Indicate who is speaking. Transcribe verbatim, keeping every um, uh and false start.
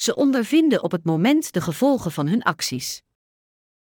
Speaker 1: Ze ondervinden op het moment de gevolgen van hun acties.